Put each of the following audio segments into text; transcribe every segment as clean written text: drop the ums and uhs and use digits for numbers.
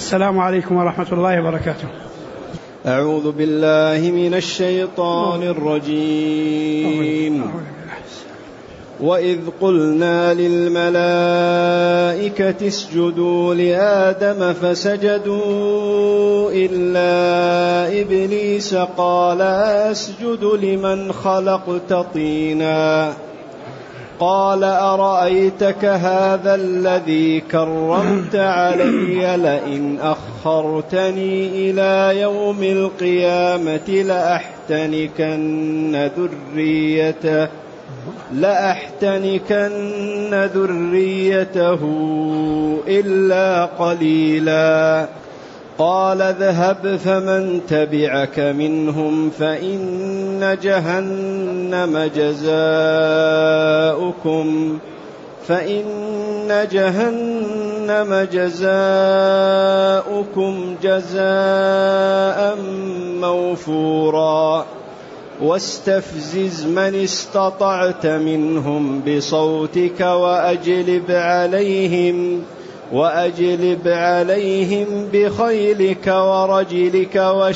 السلام عليكم ورحمة الله وبركاته. أعوذ بالله من الشيطان الرجيم. وإذ قلنا للملائكة اسجدوا لآدم فسجدوا إلا إبليس قال أسجد لمن خلقت طينا قال أرأيتك هذا الذي كرمت علي لئن أخرتني إلى يوم القيامة لأحتنكن ذريته إلا قليلا قال اذهب فمن تبعك منهم فإن جهنم جزاؤكم جزاء موفورا واستفزز من استطعت منهم بصوتك وأجلب عليهم بخيلك ورجلك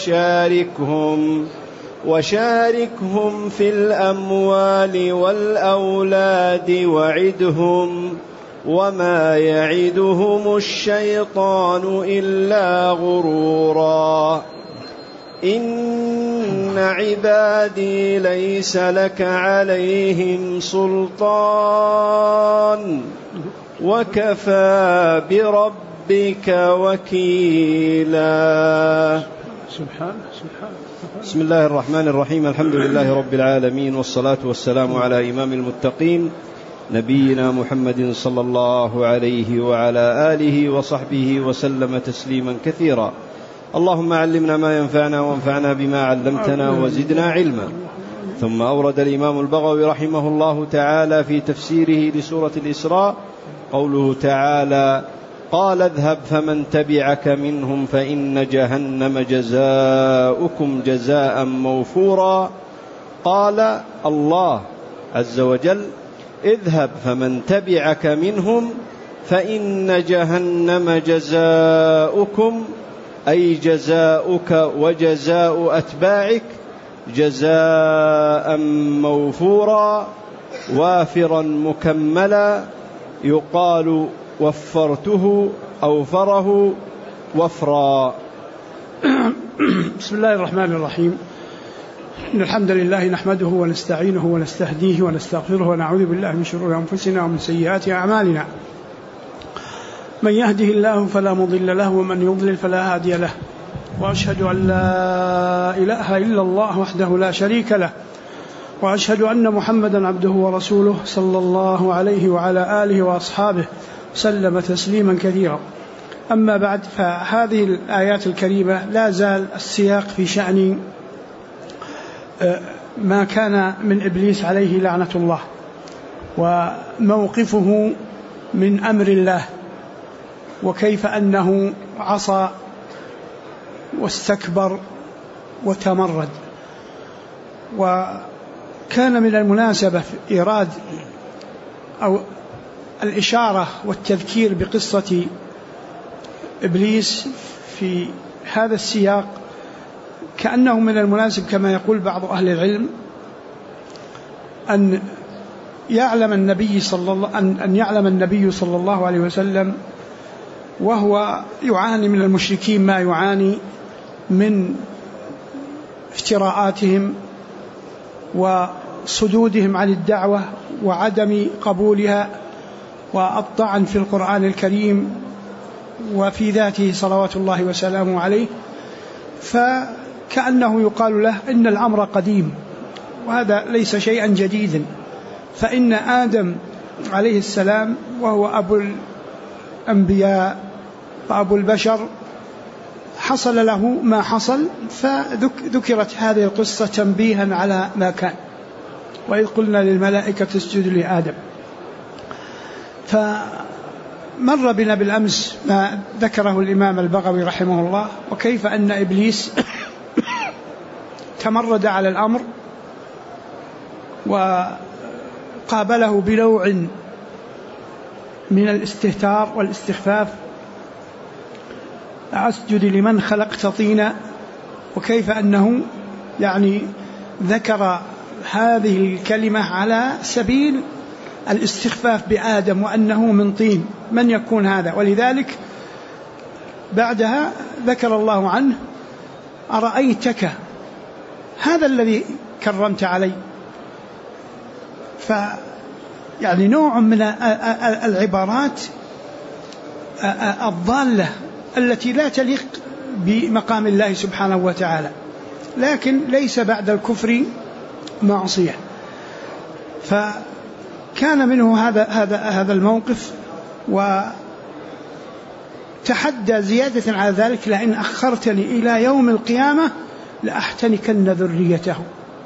وشاركهم في الأموال والأولاد وعدهم وما يعدهم الشيطان إلا غرورا إن عبادي ليس لك عليهم سلطان وكفى بربك وكيلا. بسم الله الرحمن الرحيم. الحمد لله رب العالمين، والصلاة والسلام على إمام المتقين نبينا محمد صلى الله عليه وعلى آله وصحبه وسلم تسليما كثيرا. اللهم علمنا ما ينفعنا وانفعنا بما علمتنا وزدنا علما. ثم أورد الإمام البغوي رحمه الله تعالى في تفسيره لسورة الإسراء قوله تعالى قال اذهب فمن تبعك منهم فإن جهنم جزاؤكم جزاء موفورا. قال الله عز وجل اذهب فمن تبعك منهم فإن جهنم جزاؤكم، أي جزاؤك وجزاء أتباعك جزاء موفورا وافرا مكملا، يقال وفرته أوفره وفرا. بسم الله الرحمن الرحيم. إن الحمد لله نحمده ونستعينه ونستهديه ونستغفره ونعوذ بالله من شرور أنفسنا ومن سيئات أعمالنا. من يهده الله فلا مضل له ومن يضلل فلا هادي له، وأشهد أن لا إله إلا الله وحده لا شريك له، وأشهد أن محمدا عبده ورسوله صلى الله عليه وعلى آله وأصحابه سلم تسليما كثيرا. أما بعد، فهذه الآيات الكريمة لا زال السياق في شأن ما كان من إبليس عليه لعنة الله وموقفه من أمر الله، وكيف أنه عصى واستكبر وتمرد. وكان من المناسبة في إيراد أو الإشارة والتذكير بقصة إبليس في هذا السياق، كأنه من المناسب كما يقول بعض أهل العلم أن يعلم النبي صلى الله عليه وسلم وهو يعاني من المشركين ما يعاني من افتراءاتهم وصدودهم عن الدعوة وعدم قبولها والطعن في القرآن الكريم وفي ذاته صلوات الله وسلامه عليه، فكأنه يقال له إن الأمر قديم وهذا ليس شيئا جديدا، فإن آدم عليه السلام وهو أبو الأنبياء وأبو البشر حصل له ما حصل، فذكرت هذه القصة تنبيها على ما كان. وإذ قلنا للملائكة اسجدوا لآدم. فمر بنا بالأمس ما ذكره الإمام البغوي رحمه الله، وكيف أن إبليس تمرد على الأمر وقابله بنوع من الاستهتار والاستخفاف أسجد لمن خلقت طينا، وكيف أنه يعني ذكر هذه الكلمة على سبيل الاستخفاف بآدم وأنه من طين، من يكون هذا؟ ولذلك بعدها ذكر الله عنه: أرأيتك هذا الذي كرمت علي. يعني نوع من العبارات الضالة التي لا تليق بمقام الله سبحانه وتعالى، لكن ليس بعد الكفر معصية. فكان منه هذا الموقف، وتحدى زيادة على ذلك: لئن أخرتني إلى يوم القيامة لأحتنكن ذريته.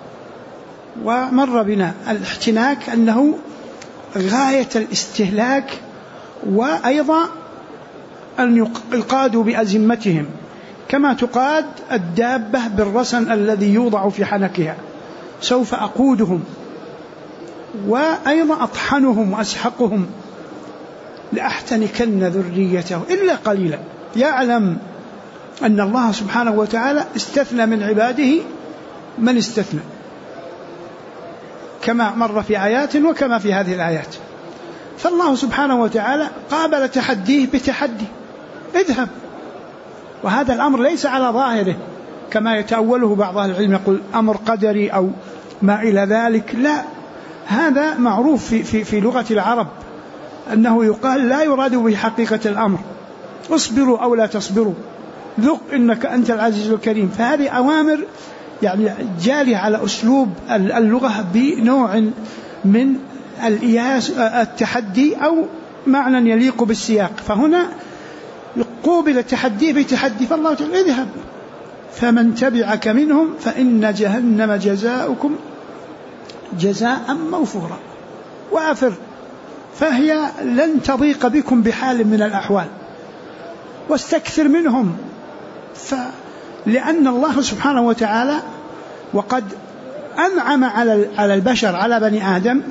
ومر بنا الاحتناك أنه غاية الاستهلاك، وأيضا أن يقادوا بأزمتهم كما تقاد الدابة بالرسن الذي يوضع في حنكها، سوف أقودهم وأيضا أطحنهم وأسحقهم لأحتنكن ذريته إلا قليلا. يعلم أن الله سبحانه وتعالى استثنى من عباده من استثنى، كما مر في آيات وكما في هذه الآيات. فالله سبحانه وتعالى قابل تحديه بتحدي: اذهب. وهذا الأمر ليس على ظاهره كما يتأوله بعض أهل العلم، يقول أمر قدري أو ما إلى ذلك. لا، هذا معروف في لغة العرب أنه يقال لا يراد به حقيقة الأمر: اصبروا أو لا تصبروا، ذق إنك أنت العزيز الكريم. فهذه أوامر يعني جارية على أسلوب اللغة بنوع من الإياس، التحدي، أو معنى يليق بالسياق. فهنا قوبل التحدي بتحدي، فالله تعالى: اذهب فمن تبعك منهم فإن جهنم جزاؤكم جزاء موفورا، وافر، فهي لن تضيق بكم بحال من الأحوال، واستكثر منهم. لأن الله سبحانه وتعالى وقد أنعم على البشر، على بني آدم،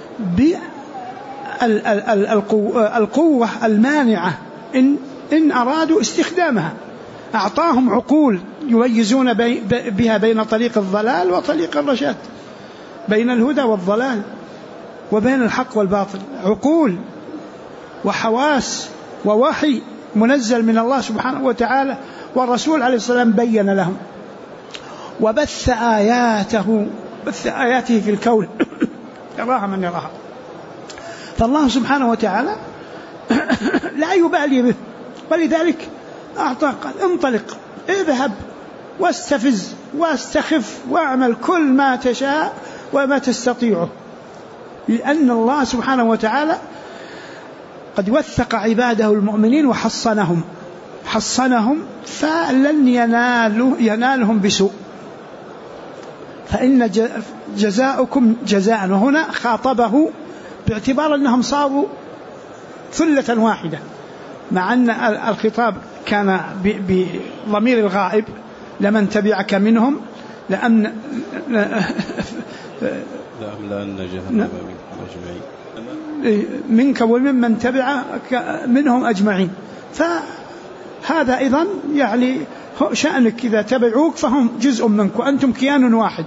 بالقوة المانعة إن أرادوا استخدامها. أعطاهم عقول يميزون بها بين طريق الضلال وطريق الرشاد، بين الهدى والضلال وبين الحق والباطل. عقول وحواس ووحي منزل من الله سبحانه وتعالى، والرسول عليه الصلاة والسلام بين لهم وبث آياته في الكون يراها من يراها. فالله سبحانه وتعالى لا يبالي به، ولذلك أعطى قال: انطلق، اذهب واستفز واستخف واعمل كل ما تشاء وما تستطيعه، لأن الله سبحانه وتعالى قد وثق عباده المؤمنين وحصنهم فلن ينالهم بسوء. فإن جزاؤكم جزاء، وهنا خاطبه باعتبار أنهم صاروا ثلة واحدة، مع أن الخطاب كان بضمير الغائب: لمن تبعك منهم لأملأن جهنم منك وممن تبعك منهم أجمعين. فهذا أيضا يعني شأنك، إذا تبعوك فهم جزء منك وأنتم كيان واحد.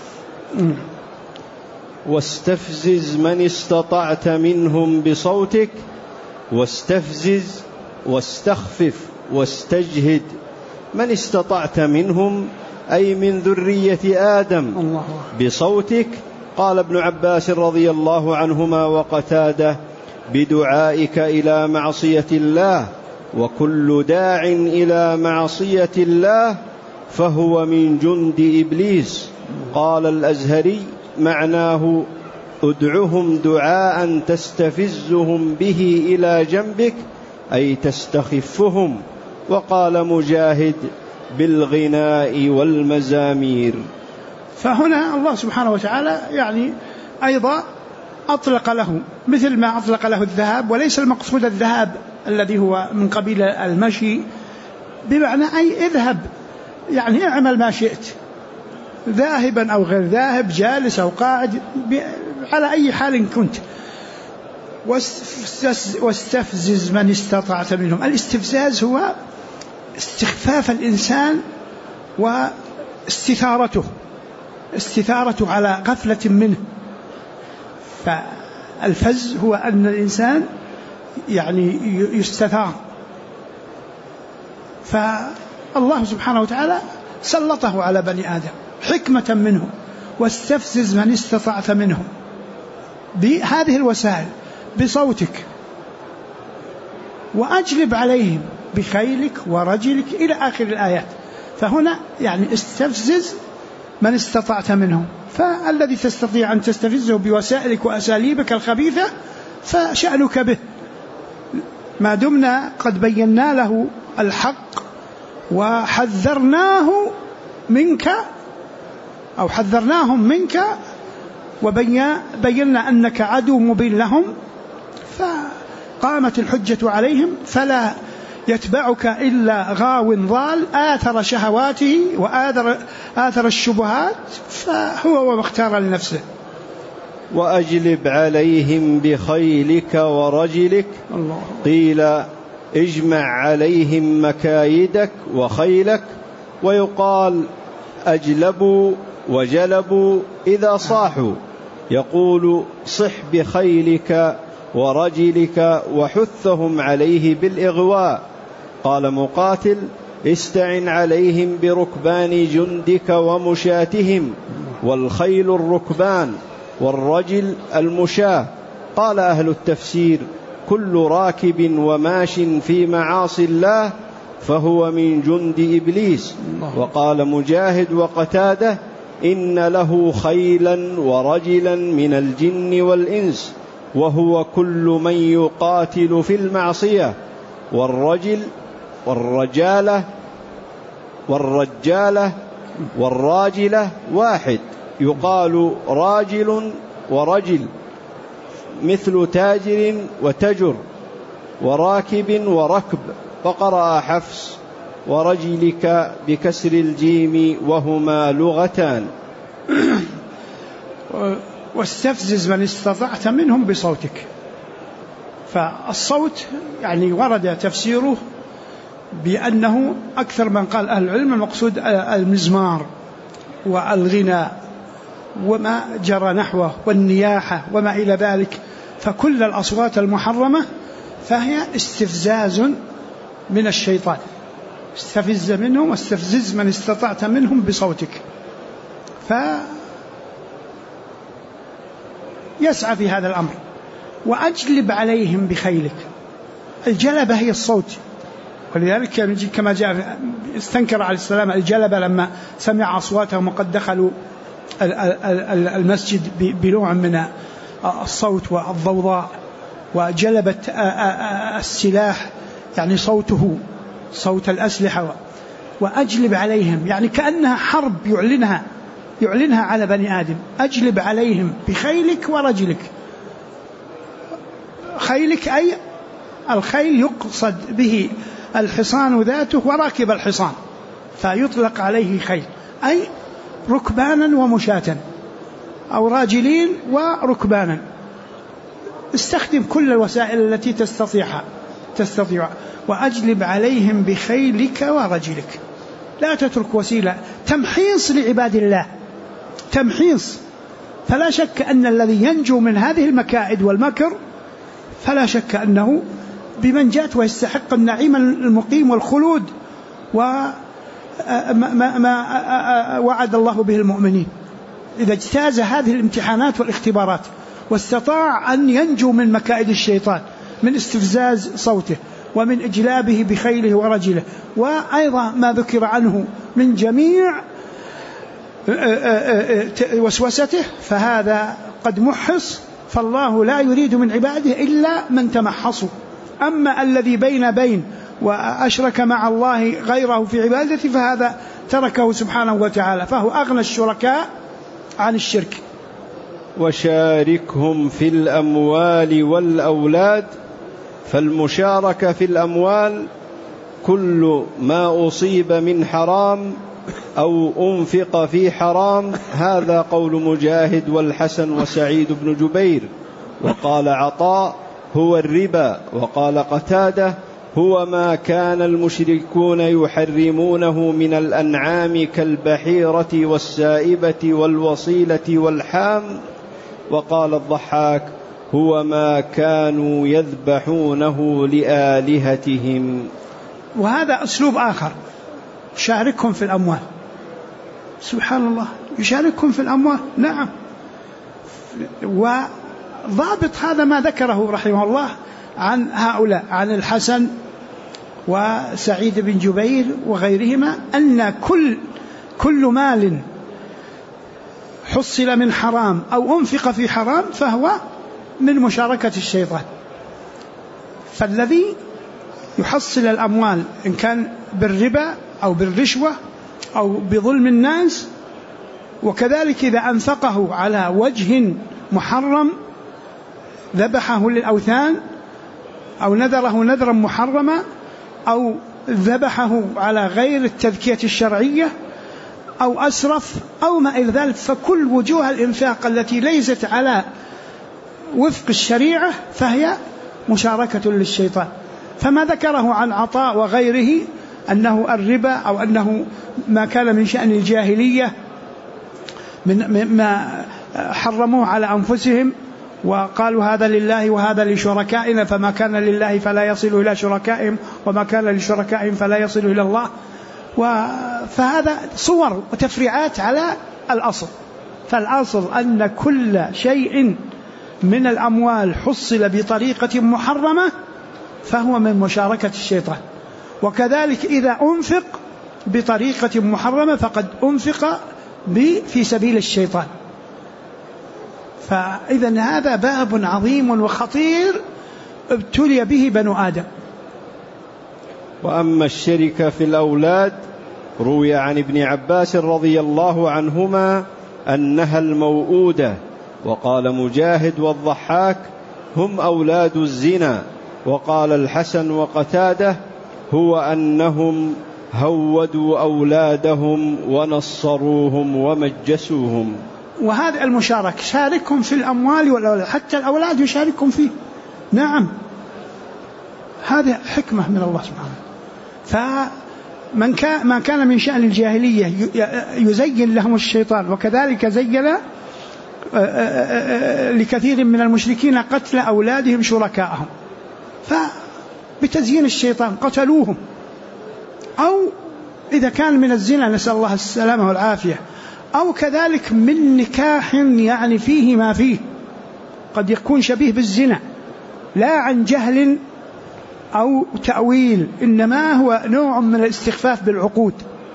واستفزز من استطعت منهم بصوتك، واستفزز واستخفف واستجهد من استطعت منهم أي من ذرية آدم بصوتك. قال ابن عباس رضي الله عنهما وقتاده: بدعائك إلى معصية الله، وكل داع إلى معصية الله فهو من جند إبليس. قال الأزهري: معناه ادعهم دعاء تستفزهم به إلى جنبك، أي تستخفهم. وقال مجاهد: بالغناء والمزامير. فهنا الله سبحانه وتعالى يعني أيضا أطلق له مثل ما أطلق له الذهاب، وليس المقصود الذهاب الذي هو من قبيل المشي، بمعنى أي اذهب، يعني اعمل ما شئت، ذاهبا أو غير ذاهب، جالس أو قاعد، على أي حال كنت. واستفزز من استطعت منهم. الاستفزاز هو استخفاف الإنسان واستثارته على غفلة منه. فالفز هو أن الإنسان يعني يستثار، فالله سبحانه وتعالى سلطه على بني آدم حكمة منه، واستفزز من استطعت منهم بهذه الوسائل بصوتك، وأجلب عليهم بخيلك ورجلك إلى آخر الآيات. فهنا يعني استفزز من استطعت منهم، فالذي تستطيع أن تستفزه بوسائلك وأساليبك الخبيثة فشأنك به، ما دمنا قد بينا له الحق وحذرناه منك أو حذرناهم منك وبينا أنك عدو مبين لهم، فقامت الحجة عليهم، فلا يتبعك إلا غاو ضال آثر شهواته وآثر الشبهات، فهو وما اختار لنفسه. وأجلب عليهم بخيلك ورجلك، قيل اجمع عليهم مكايدك وخيلك، ويقال أجلبوا وجلبوا إذا صاحوا، يقول صح بخيلك ورجلك وحثهم عليه بالإغواء. قال مقاتل استعن عليهم بركبان جندك ومشاتهم، والخيل الركبان والرجل المشاة. قال أهل التفسير كل راكب وماش في معاصي الله فهو من جند إبليس. وقال مجاهد وقتاده إن له خيلا ورجلا من الجن والإنس، وهو كل من يقاتل في المعصية. والرجل والرجالة والراجلة واحد، يقال راجل ورجل، مثل تاجر وتجر، وراكب وركب. فقرأ حفص ورجلك بكسر الجيم وهما لغتان. واستفزز من استطعت منهم بصوتك. فالصوت يعني ورد تفسيره بأنه أكثر من قال أهل العلم المقصود المزمار والغناء وما جرى نحوه والنياحة وما إلى ذلك، فكل الأصوات المحرمة فهي استفزاز من الشيطان. استفز منهم واستفزز من استطعت منهم بصوتك، فيسعى في هذا الأمر. وأجلب عليهم بخيلك، الجلبة هي الصوت، ولذلك كما جاء استنكر عليه السلام الجلبة لما سمع أصواتهم وقد دخلوا المسجد بنوع من الصوت والضوضاء، وجلبت السلاح يعني صوته صوت الأسلحة. وأجلب عليهم يعني كأنها حرب يعلنها على بني آدم. أجلب عليهم بخيلك ورجلك. خيلك أي الخيل يقصد به الحصان ذاته وراكب الحصان، فيطلق عليه خيل، أي ركبانا ومشاة أو راجلين وركبانا. استخدم كل الوسائل التي تستطيع. وأجلب عليهم بخيلك ورجلك، لا تترك وسيلة، تمحيص لعباد الله، تمحيص. فلا شك أن الذي ينجو من هذه المكائد والمكر فلا شك أنه بمنجاة ويستحق النعيم المقيم والخلود وما وعد الله به المؤمنين إذا اجتاز هذه الامتحانات والاختبارات واستطاع أن ينجو من مكائد الشيطان، من استفزاز صوته ومن إجلابه بخيله ورجله، وأيضا ما ذكر عنه من جميع وسوسته، فهذا قد محص. فالله لا يريد من عباده إلا من تمحصوا. أما الذي بين وأشرك مع الله غيره في عبادته فهذا تركه سبحانه وتعالى، فهو أغنى الشركاء عن الشرك. وشاركهم في الأموال والأولاد. فالمشاركة في الأموال كل ما أصيب من حرام أو أنفق في حرام، هذا قول مجاهد والحسن وسعيد بن جبير. وقال عطاء هو الربا. وقال قتادة هو ما كان المشركون يحرمونه من الأنعام كالبحيرة والسائبة والوصيلة والحام. وقال الضحاك: هو ما كانوا يذبحونه لآلهتهم. وهذا أسلوب آخر، شاركهم في الأموال. سبحان الله، يشاركهم في الأموال. نعم. وضابط هذا ما ذكره رحمه الله عن هؤلاء، عن الحسن وسعيد بن جبير وغيرهما، أن كل مال حصل من حرام أو أنفق في حرام فهو من مشاركة الشيطان. فالذي يحصل الأموال إن كان بالربا أو بالرشوة أو بظلم الناس، وكذلك إذا أنفقه على وجه محرم، ذبحه للأوثان أو نذره نذرا محرما أو ذبحه على غير التذكية الشرعية أو أسرف أو ما إلى ذلك، فكل وجوه الإنفاق التي ليست على وفق الشريعة فهي مشاركة للشيطان. فما ذكره عن عطاء وغيره أنه الربا أو أنه ما كان من شأن الجاهلية من ما حرموه على أنفسهم وقالوا هذا لله وهذا لشركائنا، فما كان لله فلا يصل إلى شركائهم وما كان لشركائهم فلا يصل إلى الله. فهذا صور وتفريعات على الأصل. فالأصل أن كل شيء من الأموال حصل بطريقة محرمة فهو من مشاركة الشيطان، وكذلك إذا أنفق بطريقة محرمة فقد أنفق في سبيل الشيطان. فإذن هذا باب عظيم وخطير ابتلي به بنو آدم. وأما الشرك في الأولاد، روي عن ابن عباس رضي الله عنهما أنها الموؤودة. وقال مجاهد والضحاك: هم أولاد الزنا. وقال الحسن وقتادة: هو أنهم هودوا أولادهم ونصروهم ومجسوهم. وهذا المشارك، شاركهم في الأموال والأولاد، حتى الأولاد يشاركهم فيه. نعم، هذه حكمة من الله سبحانه. فمن كان من شأن الجاهلية يزين لهم الشيطان، وكذلك زين لكثير من المشركين قتل أولادهم شركائهم، فبتزيين الشيطان قتلوهم. أو إذا كان من الزنا، نسأل الله السلامة والعافية، أو كذلك من نكاح يعني فيه ما فيه، قد يكون شبيه بالزنا لا عن جهل أو تأويل، إنما هو نوع من الاستخفاف بالعقود.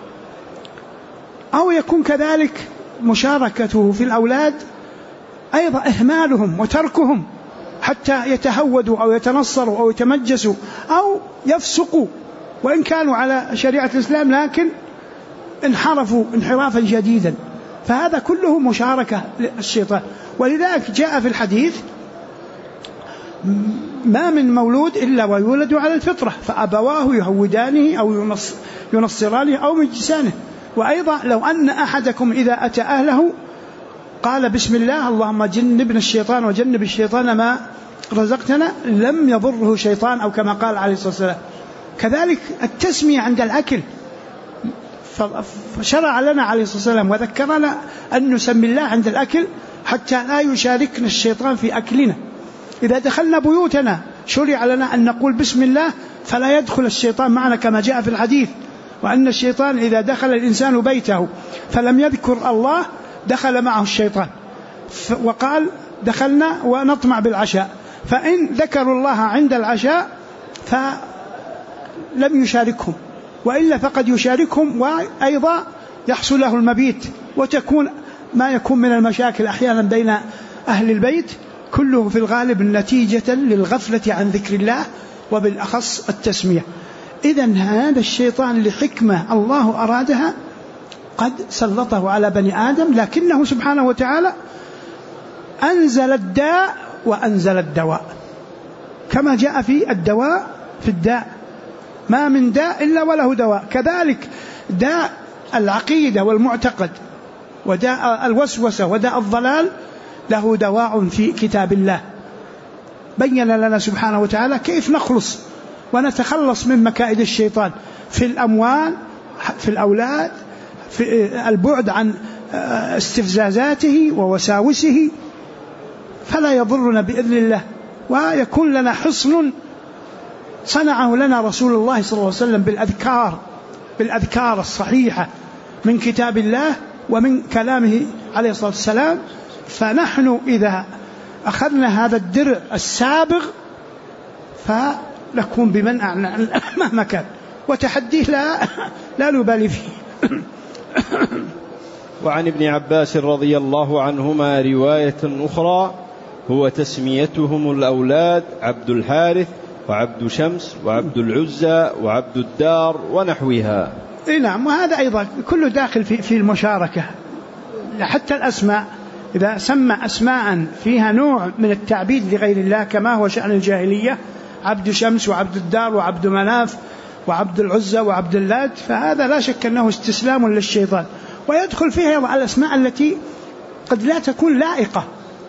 أو يكون كذلك مشاركته في الأولاد أيضا إهمالهم وتركهم حتى يتهودوا أو يتنصروا أو يتمجسوا أو يفسقوا، وإن كانوا على شريعة الإسلام لكن انحرفوا انحرافا شديدا. فهذا كله مشاركة للشيطان. ولذلك جاء في الحديث: ما من مولود إلا ويولد على الفطرة، فأبواه يهودانه أو ينصرانه أو يمجسانه. وأيضا: لو أن أحدكم إذا أتى أهله قال بسم الله اللهم جنبنا الشيطان وجنب الشيطان ما رزقتنا لم يضره شيطان، أو كما قال عليه الصلاة والسلام. كذلك التسمية عند الأكل، فشرع لنا عليه الصلاة والسلام وذكرنا أن نسمي الله عند الأكل حتى لا يشاركنا الشيطان في أكلنا. إذا دخلنا بيوتنا شرع لنا أن نقول بسم الله فلا يدخل الشيطان معنا، كما جاء في الحديث: وأن الشيطان إذا دخل الإنسان بيته فلم يذكر الله دخل معه الشيطان. وقال: دخلنا ونطمع بالعشاء، فإن ذكروا الله عند العشاء فلم يشاركهم، وإلا فقد يشاركهم وأيضا يحصل له المبيت، وتكون ما يكون من المشاكل أحيانا بين أهل البيت كله في الغالب نتيجة للغفلة عن ذكر الله، وبالأخص التسمية. إذن هذا الشيطان لحكمة الله أرادها قد سلطه على بني آدم، لكنه سبحانه وتعالى أنزل الداء وأنزل الدواء، كما جاء في الدواء في الداء: ما من داء إلا وله دواء. كذلك داء العقيدة والمعتقد وداء الوسوسة وداء الضلال له دواء في كتاب الله. بين لنا سبحانه وتعالى كيف نخلص ونتخلص من مكائد الشيطان في الأموال، في الأولاد، في البعد عن استفزازاته ووساوسه، فلا يضرنا بإذن الله، ويكون لنا حصن صنعه لنا رسول الله صلى الله عليه وسلم بالأذكار الصحيحة من كتاب الله ومن كلامه عليه الصلاة والسلام. فنحن إذا أخذنا هذا الدرع السابغ فنكون بمنع مهما كان، وتحديه لا نبالي فيه. وعن ابن عباس رضي الله عنهما رواية أخرى: هو تسميتهم الأولاد عبد الحارث وعبد شمس وعبد العزى وعبد الدار ونحوها. نعم، وهذا أيضا كله داخل في المشاركة. حتى الأسماء إذا سمى أسماء فيها نوع من التعبيد لغير الله كما هو شأن الجاهلية، عبد شمس وعبد الدار وعبد مناف وعبد العزى وعبد اللات، فهذا لا شك أنه استسلام للشيطان. ويدخل فيها الأسماء التي قد لا تكون لائقة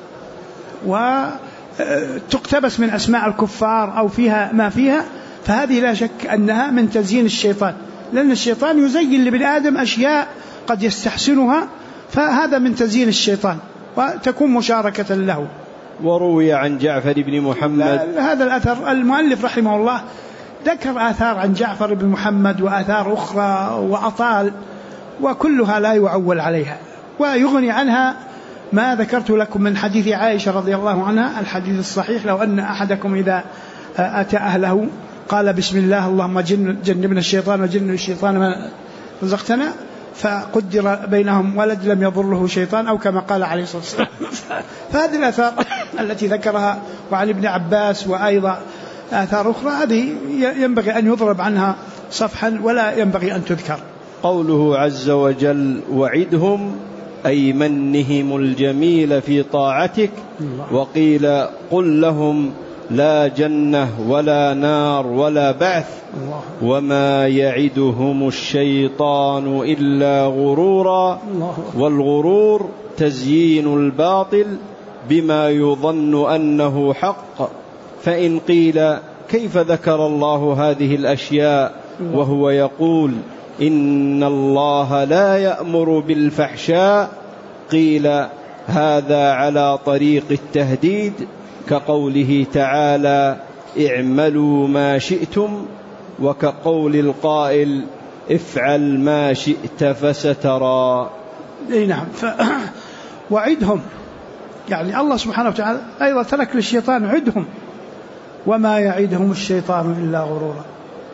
وتقتبس من أسماء الكفار أو فيها ما فيها، فهذه لا شك أنها من تزيين الشيطان، لأن الشيطان يزين لابن آدم أشياء قد يستحسنها، فهذا من تزيين الشيطان وتكون مشاركة له. وروي عن جعفر بن محمد هذا الأثر. المؤلف رحمه الله ذكر آثار عن جعفر بن محمد وآثار أخرى وأطال، وكلها لا يعول عليها، ويغني عنها ما ذكرت لكم من حديث عائشة رضي الله عنها الحديث الصحيح: لو أن أحدكم إذا أتى أهله قال بسم الله اللهم جنبنا الشيطان وجنب الشيطان ما رزقتنا، فقدر بينهم ولد لم يضره شيطان، أو كما قال عليه الصلاة والسلام. فهذه الآثار التي ذكرها وعن ابن عباس وأيضا آثار أخرى هذه ينبغي أن يضرب عنها صفحا ولا ينبغي أن تذكر. قوله عز وجل: وعدهم أي منهم الجميل في طاعتك. وقيل: قل لهم لا جنة ولا نار ولا بعث وما يعدهم الشيطان إلا غرورا، والغرور تزيين الباطل بما يظن أنه حق. فإن قيل: كيف ذكر الله هذه الأشياء وهو يقول إن الله لا يأمر بالفحشاء؟ قيل: هذا على طريق التهديد، كقوله تعالى: اعملوا ما شئتم، وكقول القائل: افعل ما شئت فسترى. نعم. وعدهم يعني الله سبحانه وتعالى أيضا ترك للشيطان عدهم، وما يعدهم الشيطان إلا غرورا،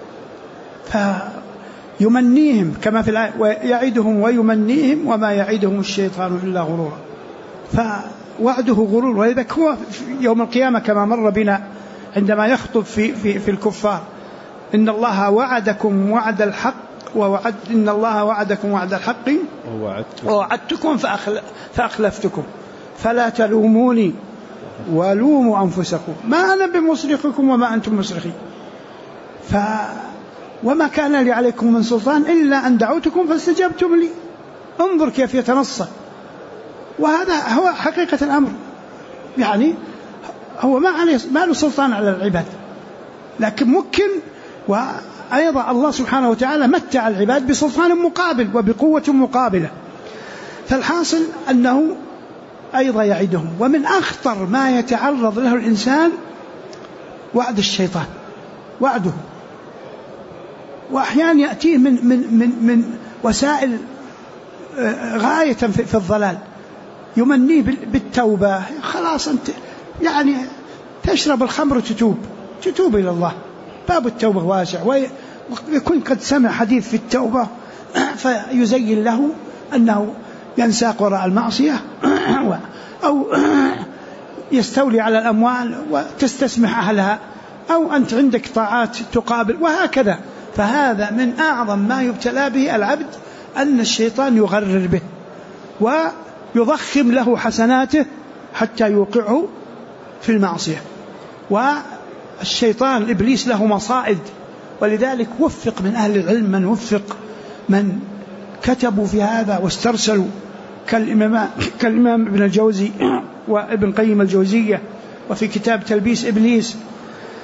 فيمنيهم كما في الآية: ويعدهم ويمنيهم وما يعدهم الشيطان إلا غرورا، فوعده غرور. ولذلك هو يوم القيامة كما مر بنا عندما يخطب في الكفار: إن الله وعدكم وعد الحق إن الله وعدكم وعد الحق ووعدتكم فأخلفتكم فلا تلوموني ولوموا أنفسكم ما أنا بمصرخكم وما أنتم مصرخي، وما كان لي عليكم من سلطان إلا أن دعوتكم فاستجبتم لي. انظر كيف يتنصل. وهذا هو حقيقة الأمر، يعني هو ما له سلطان على العباد، لكن ممكن. وأيضا الله سبحانه وتعالى متع العباد بسلطان مقابل وبقوة مقابلة. فالحاصل أنه أيضا يعدهم. ومن أخطر ما يتعرض له الإنسان وعد الشيطان، وعده، وأحيانا يأتيه من وسائل غاية في الضلال. يمنيه بالتوبة، خلاص أنت يعني تشرب الخمر تتوب إلى الله، باب التوبة واسع، ويكون قد سمع حديث في التوبة فيزين له أنه ينساق وراء المعصية، أو يستولي على الأموال وتستسمح أهلها، أو أنت عندك طاعات تقابل، وهكذا. فهذا من أعظم ما يبتلى به العبد، أن الشيطان يغرر به ويضخم له حسناته حتى يوقعه في المعصية. والشيطان إبليس له مصائد، ولذلك وفق من أهل العلم من كتبوا في هذا واسترسلوا، كالإمام ابن الجوزي وابن قيم الجوزية، وفي كتاب تلبيس إبليس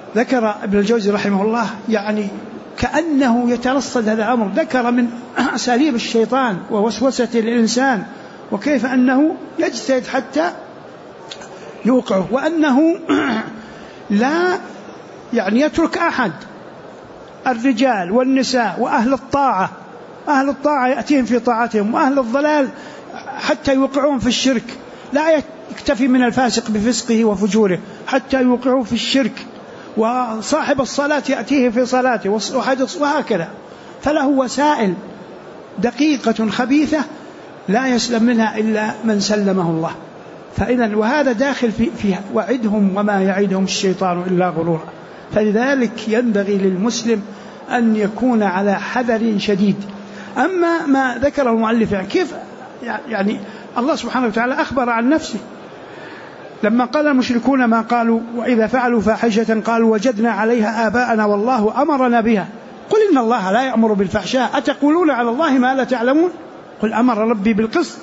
ذكر ابن الجوزي رحمه الله يعني كأنه يترصد هذا الأمر، ذكر من أساليب الشيطان ووسوسة الإنسان وكيف أنه يجتهد حتى يوقعه، وأنه لا يعني يترك أحد، الرجال والنساء وأهل الطاعة، أهل الطاعة يأتيهم في طاعتهم، وأهل الضلال حتى يوقعون في الشرك، لا يكتفي من الفاسق بفسقه وفجوره حتى يوقعوا في الشرك، وصاحب الصلاة يأتيه في صلاته وهكذا. فله وسائل دقيقة خبيثة لا يسلم منها إلا من سلمه الله. فإذا وهذا داخل في وعدهم وما يعدهم الشيطان إلا غرورا. فلذلك ينبغي للمسلم أن يكون على حذر شديد. أما ما ذكره المؤلف كيف يعني الله سبحانه وتعالى أخبر عن نفسه لما قال المشركون ما قالوا وإذا فعلوا فاحشة قالوا وجدنا عليها آباءنا والله أمرنا بها قل إن الله لا يأمر بالفحشاء أتقولون على الله ما لا تعلمون قل أمر ربي بالقسط.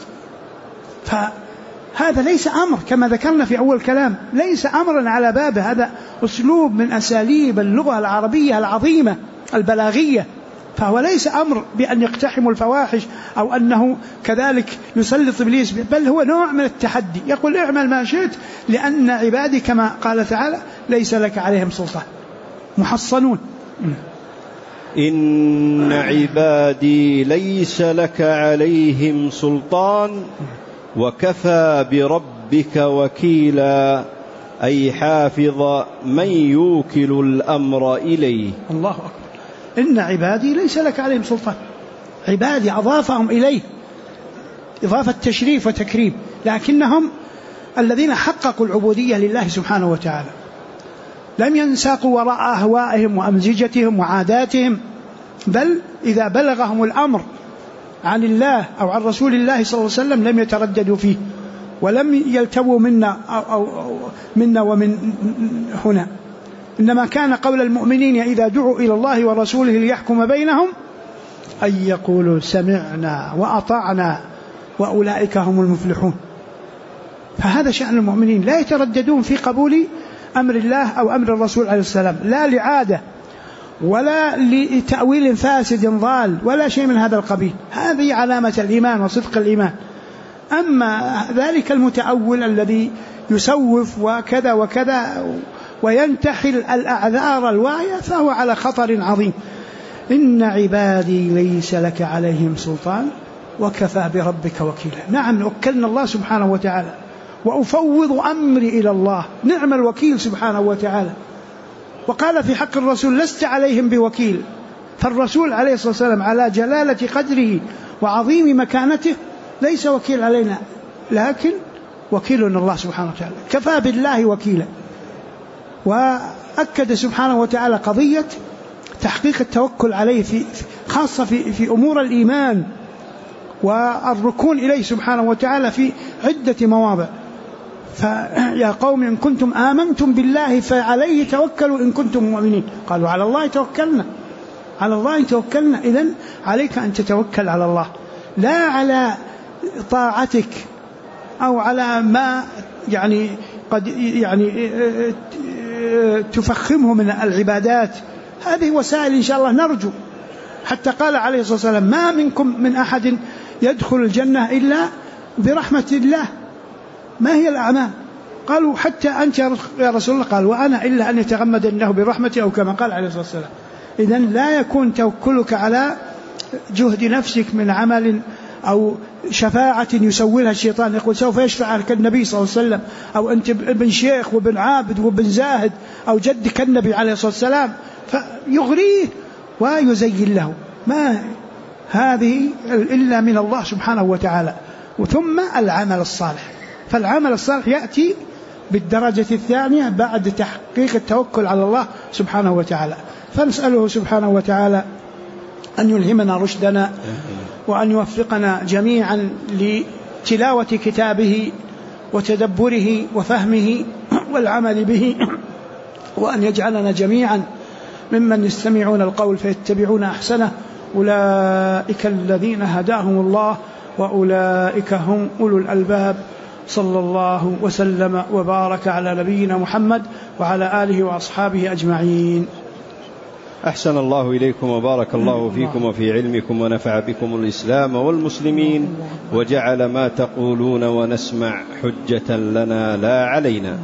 فهذا ليس أمر كما ذكرنا في أول كلام، ليس أمرا على بابه، هذا أسلوب من أساليب اللغة العربية العظيمة البلاغية، فهو ليس أمر بأن يقتحموا الفواحش أو أنه كذلك يسلط إبليس، بل هو نوع من التحدي، يقول اعمل ما شئت لأن عبادي كما قال تعالى ليس لك عليهم سلطان محصنون. إن عبادي ليس لك عليهم سلطان وكفى بربك وكيلا، أي حافظ من يوكل الأمر إليه. الله أكبر. إن عبادي ليس لك عليهم سلطان، عبادي أضافهم إليه إضافة تشريف وتكريم، لكنهم الذين حققوا العبودية لله سبحانه وتعالى، لم ينساقوا وراء أهوائهم وأمزجتهم وعاداتهم، بل إذا بلغهم الأمر عن الله أو عن رسول الله صلى الله عليه وسلم لم يترددوا فيه ولم يلتووا منا ومن هنا، إنما كان قول المؤمنين إذا دعوا إلى الله ورسوله ليحكم بينهم أن يقولوا سمعنا وأطعنا وأولئك هم المفلحون. فهذا شأن المؤمنين، لا يترددون في قبول أمر الله أو أمر الرسول عليه السلام، لا لعادة ولا لتأويل فاسد ضال ولا شيء من هذا القبيل، هذه علامة الإيمان وصدق الإيمان. أما ذلك المتأول الذي يسوف وكذا وكذا وينتحل الأعذار الواعية فهو على خطر عظيم. إن عبادي ليس لك عليهم سلطان وكفى بربك وكيلا. نعم وكلنا الله سبحانه وتعالى وأفوض أمري إلى الله، نعم الوكيل سبحانه وتعالى. وقال في حق الرسول لست عليهم بوكيل، فالرسول عليه الصلاة والسلام على جلالة قدره وعظيم مكانته ليس وكيل علينا، لكن وكيلنا الله سبحانه وتعالى، كفى بالله وكيلا. وأكد سبحانه وتعالى قضية تحقيق التوكل عليه خاصة في أمور الإيمان والركون إليه سبحانه وتعالى في عدة مواضع. فيا قوم إن كنتم آمنتم بالله فعليه توكلوا إن كنتم مؤمنين، قالوا على الله توكلنا، على الله توكلنا. إذن عليك أن تتوكل على الله، لا على طاعتك أو على ما يعني قد يعني تفخمه من العبادات، هذه وسائل إن شاء الله نرجو. حتى قال عليه الصلاة والسلام ما منكم من أحد يدخل الجنة إلا برحمة الله. ما هي الأعمال؟ قالوا حتى أنت يا رسول الله، قال وأنا إلا أن يتغمد الله برحمته أو كما قال عليه الصلاة والسلام. إذن لا يكون توكلك على جهد نفسك من عمل أو شفاعة يسولها الشيطان، يقول سوف يشفع لك النبي صلى الله عليه وسلم، أو أنت ابن شيخ وابن عابد وابن زاهد أو جدك النبي عليه الصلاة والسلام، فيغريه ويزين له. ما هذه إلا من الله سبحانه وتعالى. وثم العمل الصالح، فالعمل الصالح يأتي بالدرجة الثانية بعد تحقيق التوكل على الله سبحانه وتعالى. فنسأله سبحانه وتعالى أن يلهمنا رشدنا وأن يوفقنا جميعا لتلاوة كتابه وتدبره وفهمه والعمل به، وأن يجعلنا جميعا ممن يستمعون القول فيتبعون أحسنه. أولئك الذين هداهم الله وأولئك هم أولو الألباب. صلى الله وسلم وبارك على نبينا محمد وعلى آله وأصحابه أجمعين. أحسن الله إليكم وبارك الله فيكم وفي علمكم ونفع بكم الإسلام والمسلمين وجعل ما تقولون ونسمع حجة لنا لا علينا.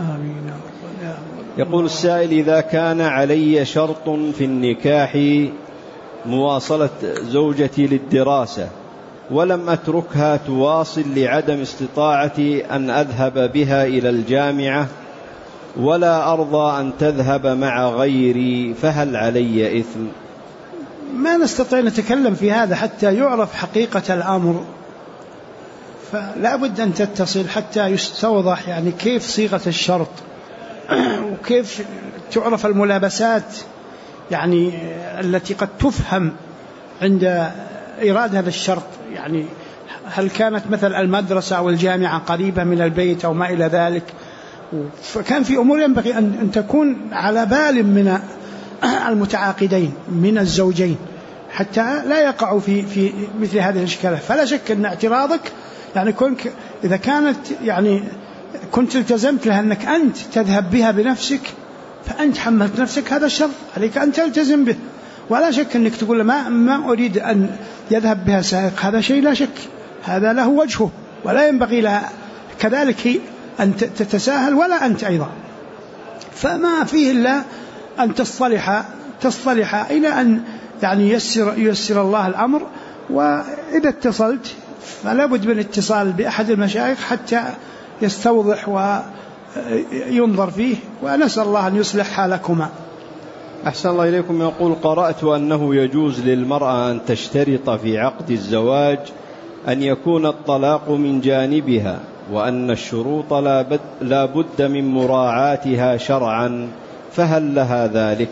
يقول السائل: إذا كان علي شرط في النكاح مواصلة زوجتي للدراسة ولم أتركها تواصل لعدم استطاعتي أن أذهب بها إلى الجامعة ولا أرضى أن تذهب مع غيري، فهل علي إثم؟ ما نستطيع نتكلم في هذا حتى يعرف حقيقة الأمر، فلا بد أن تتصل حتى يستوضح يعني كيف صيغة الشرط وكيف تعرف الملابسات يعني التي قد تفهم عند إيراد هذا الشرط. يعني هل كانت مثل المدرسة أو الجامعة قريبة من البيت أو ما إلى ذلك، فكان في أمور ينبغي أن تكون على بال من المتعاقدين من الزوجين حتى لا يقعوا في مثل هذه الإشكالة. فلا شك أن اعتراضك يعني كونك إذا كانت يعني كنت التزمت لها أنك أنت تذهب بها بنفسك فأنت حملت نفسك هذا الشرط، عليك أن تلتزم به. ولا شك أنك تقول ما أريد أن يذهب بها سائق، هذا شيء لا شك هذا له وجهه، ولا ينبغي لها كذلك هي أن تتساهل ولا أنت أيضا. فما فيه إلا أن تصطلح إلى أن يعني ييسر الله الأمر. وإذا اتصلت فلا بد من اتصال بأحد المشايخ حتى يستوضح وينظر فيه، ونسأل الله أن يصلح حالكما. أحسن الله إليكم. يقول: قرأت أنه يجوز للمرأة أن تشترط في عقد الزواج أن يكون الطلاق من جانبها، وأن الشروط لا بد من مراعاتها شرعا، فهل لها ذلك؟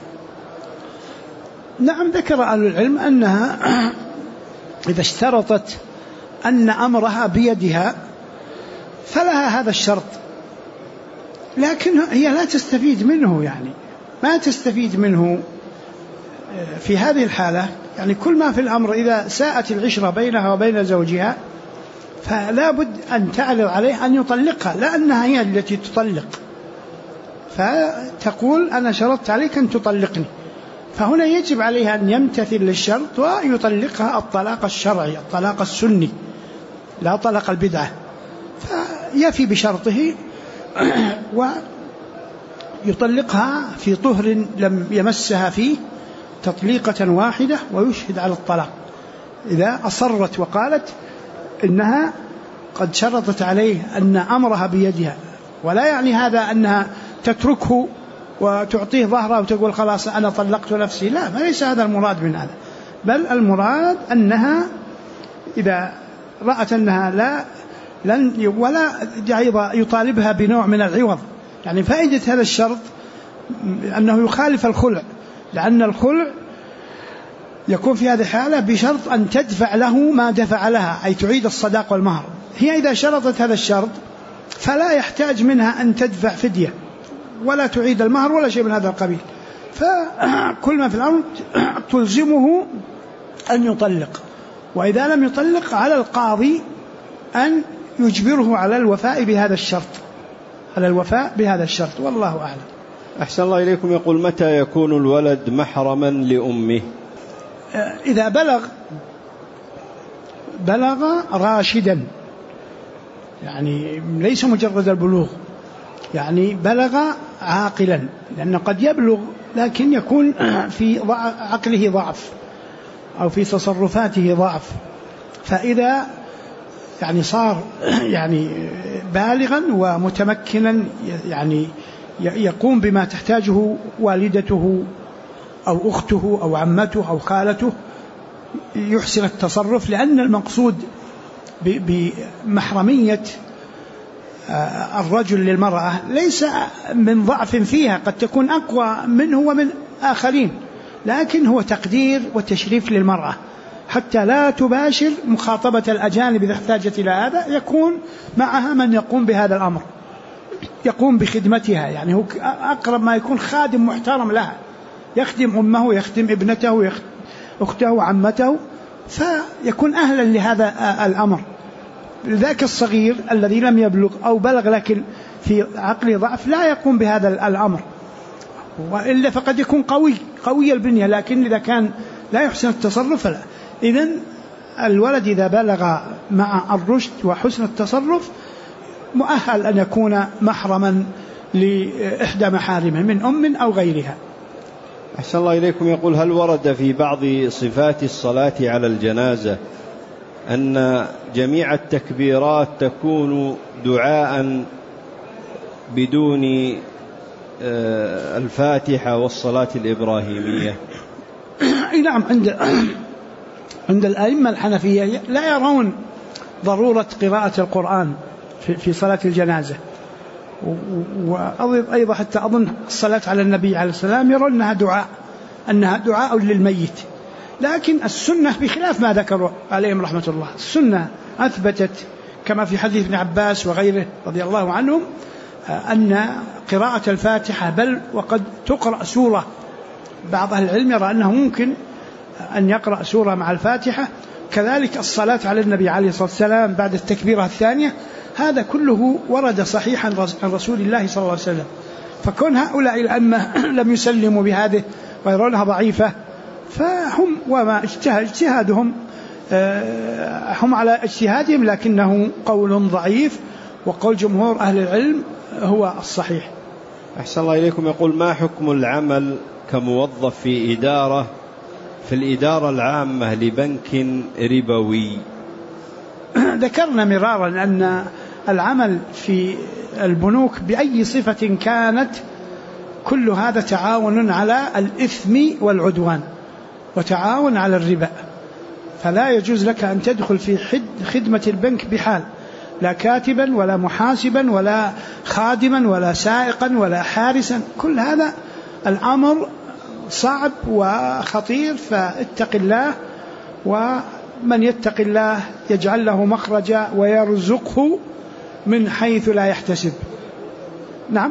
نعم، ذكر أهل العلم أنها إذا اشترطت أن أمرها بيدها فلها هذا الشرط، لكن هي لا تستفيد منه، يعني ما تستفيد منه في هذه الحالة. يعني كل ما في الأمر إذا ساءت العشرة بينها وبين زوجها فلا بد أن تعرض عليه أن يطلقها، لأنها هي التي تطلق، فتقول أنا شرطت عليك أن تطلقني، فهنا يجب عليها أن يمتثل للشرط ويطلقها الطلاق الشرعي الطلاق السني لا طلاق البدعة، فيفي بشرطه ويطلقها في طهر لم يمسها فيه تطليقة واحدة ويشهد على الطلاق. إذا أصرت وقالت إنها قد شرطت عليه أن أمرها بيدها، ولا يعني هذا أنها تتركه وتعطيه ظهرها وتقول خلاص أنا طلقت نفسي، لا، ما ليس هذا المراد من هذا، بل المراد أنها إذا رأت أنها ولا يطالبها بنوع من العوض. يعني فائدة هذا الشرط أنه يخالف الخلع، لأن الخلع يكون في هذه الحالة بشرط أن تدفع له ما دفع لها، أي تعيد الصداق والمهر. هي إذا شرطت هذا الشرط فلا يحتاج منها أن تدفع فدية ولا تعيد المهر ولا شيء من هذا القبيل، فكل ما في الأمر تلزمه أن يطلق، وإذا لم يطلق على القاضي أن يجبره على الوفاء بهذا الشرط، والله أعلم. أحسن الله إليكم. يقول: متى يكون الولد محرما لأمه؟ إذا بلغ راشدا، يعني ليس مجرد البلوغ، يعني بلغ عاقلا، لأنه قد يبلغ لكن يكون في عقله ضعف أو في تصرفاته ضعف، فإذا يعني صار يعني بالغا ومتمكنا يعني يقوم بما تحتاجه والدته أو أخته أو عمته أو خالته، يحسن التصرف، لأن المقصود بمحرمية الرجل للمرأة ليس من ضعف فيها، قد تكون أقوى منه ومن آخرين، لكن هو تقدير وتشريف للمرأة حتى لا تباشر مخاطبة الأجانب إذا احتاجت إلى هذا، يكون معها من يقوم بهذا الأمر، يقوم بخدمتها، يعني هو أقرب ما يكون خادم محترم لها، يخدم أمه، يخدم ابنته، أخته وعمته، فيكون أهلا لهذا الأمر. ذاك الصغير الذي لم يبلغ أو بلغ لكن في عقله ضعف لا يقوم بهذا الأمر، وإلا فقد يكون قوي البنية، لكن إذا كان لا يحسن التصرف فلا. إذن الولد إذا بلغ مع الرشد وحسن التصرف مؤهل أن يكون محرما لإحدى محارمه من أم أو غيرها. أحسن الله إليكم. يقول: هل ورد في بعض صفات الصلاة على الجنازة أن جميع التكبيرات تكون دعاء بدون الفاتحة والصلاة الإبراهيمية؟ نعم، عند الأئمة الحنفية لا يرون ضرورة قراءة القرآن في صلاة الجنازة، وأيضا حتى أظن الصلاة على النبي عليه السلام يرون أنها دعاء للميت. لكن السنة بخلاف ما ذكروا عليهم رحمة الله، السنة أثبتت كما في حديث ابن عباس وغيره رضي الله عنهم أن قراءة الفاتحة بل وقد تقرأ سورة، بعض أهل العلم يرى أنه ممكن أن يقرأ سورة مع الفاتحة، كذلك الصلاة على النبي عليه الصلاة والسلام بعد التكبيرة الثانية، هذا كله ورد صحيحا عن رسول الله صلى الله عليه وسلم. فكون هؤلاء الأئمة لم يسلموا بهذه ويرونها ضعيفة فهم وما اجتهادهم هم على اجتهادهم، لكنه قول ضعيف، وقول جمهور أهل العلم هو الصحيح. أحسن الله إليكم. يقول: ما حكم العمل كموظف في الإدارة العامة لبنك ربوي؟ ذكرنا مرارا أن العمل في البنوك بأي صفة كانت كل هذا تعاون على الإثم والعدوان وتعاون على الربا، فلا يجوز لك أن تدخل في خدمة البنك بحال، لا كاتبا ولا محاسبا ولا خادما ولا سائقا ولا حارسا، كل هذا الأمر صعب وخطير، فاتق الله، ومن يتق الله يجعل له مخرجا ويرزقه من حيث لا يحتسب. نعم،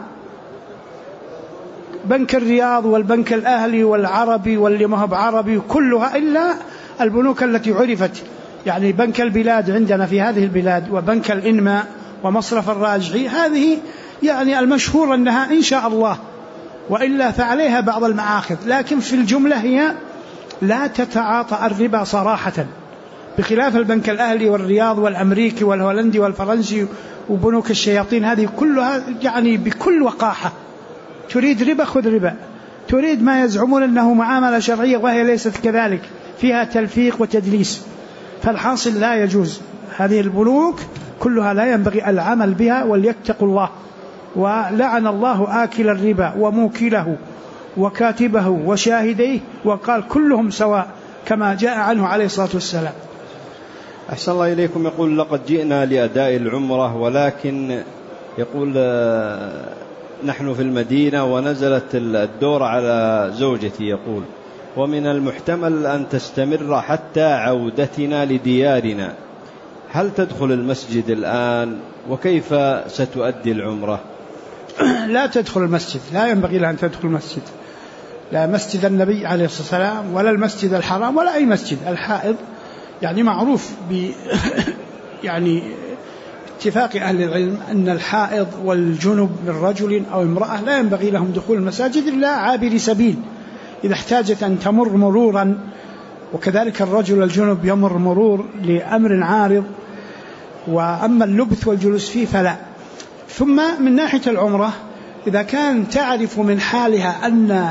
بنك الرياض والبنك الأهلي والعربي واللي ما هو بعربي كلها إلا البنوك التي عرفت، يعني بنك البلاد عندنا في هذه البلاد وبنك الإنماء ومصرف الراجحي، هذه يعني المشهور أنها إن شاء الله، وإلا فعليها بعض المعاخذ، لكن في الجملة هي لا تتعاطى الربا صراحة، بخلاف البنك الأهلي والرياض والأمريكي والهولندي والفرنسي وبنوك الشياطين، هذه كلها يعني بكل وقاحة تريد ربا خذ ربا، تريد ما يزعمون أنه معاملة شرعية وهي ليست كذلك، فيها تلفيق وتدليس. فالحاصل لا يجوز، هذه البنوك كلها لا ينبغي العمل بها، وليتقوا الله، ولعن الله آكل الربا وموكله وكاتبه وشاهديه، وقال كلهم سواء كما جاء عنه عليه الصلاة والسلام. أحسن الله إليكم. يقول: لقد جئنا لأداء العمرة، ولكن يقول نحن في المدينة ونزلت الدورة على زوجتي، يقول ومن المحتمل أن تستمر حتى عودتنا لديارنا، هل تدخل المسجد الآن وكيف ستؤدي العمرة؟ لا تدخل المسجد، لا ينبغي لها أن تدخل المسجد، لا مسجد النبي عليه الصلاة والسلام ولا المسجد الحرام ولا أي مسجد. الحائض يعني معروف يعني اتفاق أهل العلم أن الحائض والجنب من رجل أو امرأة لا ينبغي لهم دخول المساجد إلا عابر سبيل إذا احتاجت أن تمر مرورا، وكذلك الرجل الجنب يمر مرور لأمر عارض، وأما اللبث والجلوس فيه فلا. ثم من ناحية العمرة، إذا كان تعرف من حالها أن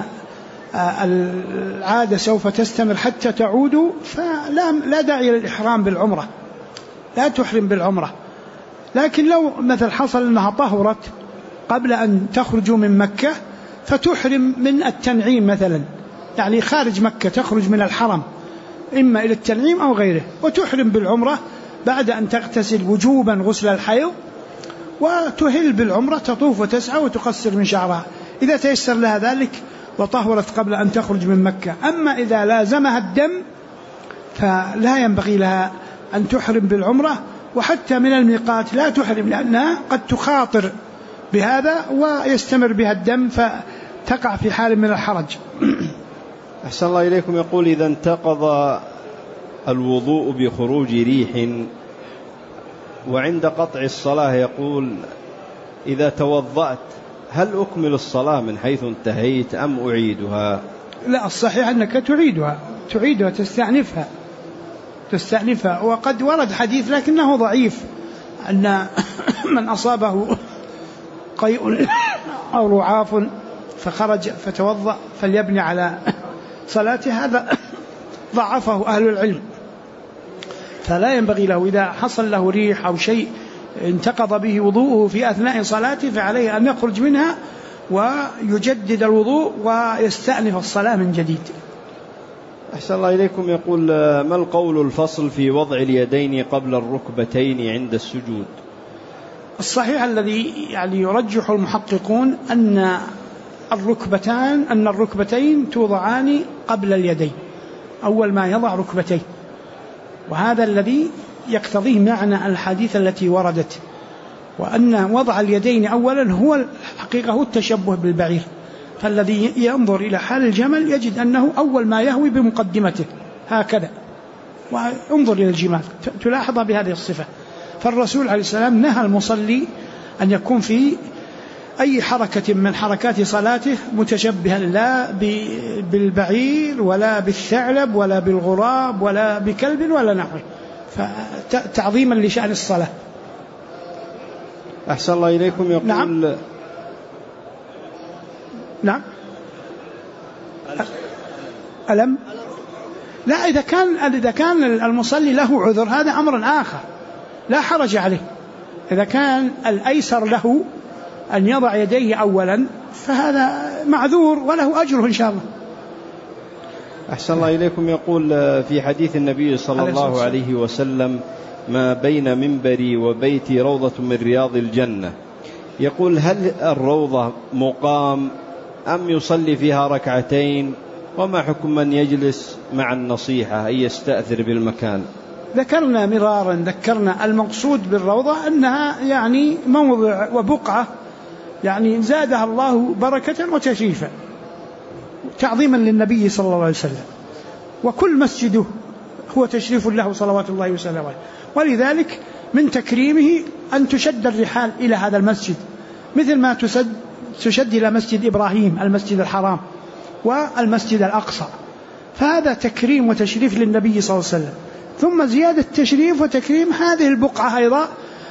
العادة سوف تستمر حتى تعود فلا داعي للإحرام بالعمرة، لا تحرم بالعمرة. لكن لو مثل حصل أنها طهرت قبل أن تخرجوا من مكة فتحرم من التنعيم مثلا، يعني خارج مكة تخرج من الحرم إما إلى التنعيم أو غيره، وتحرم بالعمرة بعد أن تغتسل وجوبا غسل الحيض، وتهل بالعمرة، تطوف وتسعى وتقصر من شعرها إذا تيسر لها ذلك وطهرت قبل أن تخرج من مكة. أما إذا لازمها الدم فلا ينبغي لها أن تحرم بالعمرة، وحتى من الميقات لا تحرم لأنها قد تخاطر بهذا ويستمر بها الدم فتقع في حال من الحرج. أحسن الله إليكم. يقول: إذا انتقض الوضوء بخروج ريح وعند قطع الصلاة يقول إذا توضأت هل أكمل الصلاة من حيث انتهيت أم أعيدها؟ لا، الصحيح أنك تعيدها تستأنفها. وقد ورد حديث لكنه ضعيف أن من أصابه قيء أو رعاف فخرج فتوضأ فليبني على صلاته، هذا ضعفه أهل العلم. فلا ينبغي له إذا حصل له ريح أو شيء انتقض به وضوءه في أثناء صلاته فعليه أن يخرج منها ويجدد الوضوء ويستأنف الصلاة من جديد. أحسن الله إليكم. يقول ما القول الفصل في وضع اليدين قبل الركبتين عند السجود؟ الصحيح الذي يرجح المحققون أن الركبتين توضعان قبل اليدين، أول ما يضع ركبتيه، وهذا الذي يقتضيه معنى الحديث التي وردت، وأن وضع اليدين أولا هو الحقيقة التشبه بالبعير، فالذي ينظر إلى حال الجمل يجد أنه أول ما يهوي بمقدمته هكذا، وانظر إلى الجمال تلاحظ بهذه الصفة. فالرسول عليه السلام نهى المصلي أن يكون في أي حركة من حركات صلاته متشبها لا بالبعير ولا بالثعلب ولا بالغراب ولا بكلب ولا نحوه، فتعظيما لشأن الصلاة. أحسن الله إليكم. يقول نعم ألم لا، إذا كان المصلي له عذر هذا أمر آخر لا حرج عليه. إذا كان الأيسر له أن يضع يديه أولا فهذا معذور وله أجره إن شاء الله. أحسن الله إليكم. يقول في حديث النبي صلى الله عليه وسلم ما بين منبري وبيتي روضة من رياض الجنة، يقول هل الروضة مقام أم يصلي فيها ركعتين؟ وما حكم من يجلس مع النصيحة أن يستأثر بالمكان؟ ذكرنا مرارا المقصود بالروضة أنها موضع وبقعة زادها الله بركة وتشريفا تعظيما للنبي صلى الله عليه وسلم، وكل مسجده هو تشريف له صلوات الله وسلامه، ولذلك من تكريمه أن تشد الرحال إلى هذا المسجد مثل ما تشد إلى مسجد إبراهيم المسجد الحرام والمسجد الأقصى، فهذا تكريم وتشريف للنبي صلى الله عليه وسلم. ثم زيادة تشريف وتكريم هذه البقعة أيضا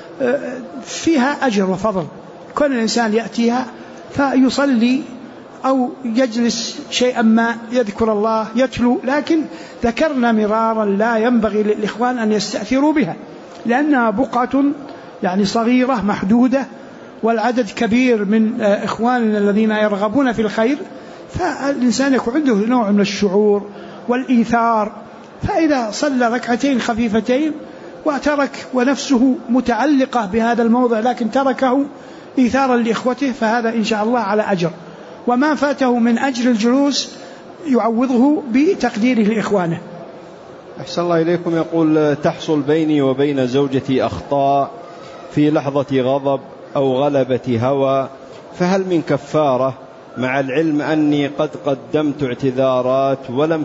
فيها أجر وفضل، كل الإنسان يأتيها فيصلي أو يجلس شيئا ما يذكر الله يتلو، لكن ذكرنا مرارا لا ينبغي للإخوان أن يستأثروا بها لأنها بقعة صغيرة محدودة، والعدد كبير من إخواننا الذين يرغبون في الخير، فالإنسان يكون عنده نوع من الشعور والإيثار، فإذا صلى ركعتين خفيفتين وترك ونفسه متعلقة بهذا الموضع لكن تركه إيثارا لإخوته فهذا إن شاء الله على أجر، وما فاته من أجر الجلوس يعوضه بتقديره لإخوانه. أحسن الله إليكم. يقول تحصل بيني وبين زوجتي أخطاء في لحظة غضب أو غلبة هوى، فهل من كفارة مع العلم أني قد قدمت اعتذارات ولم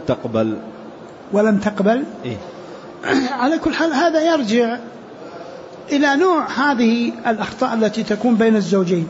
تقبل؟ إيه؟ على كل حال هذا يرجع إلى نوع هذه الأخطاء التي تكون بين الزوجين،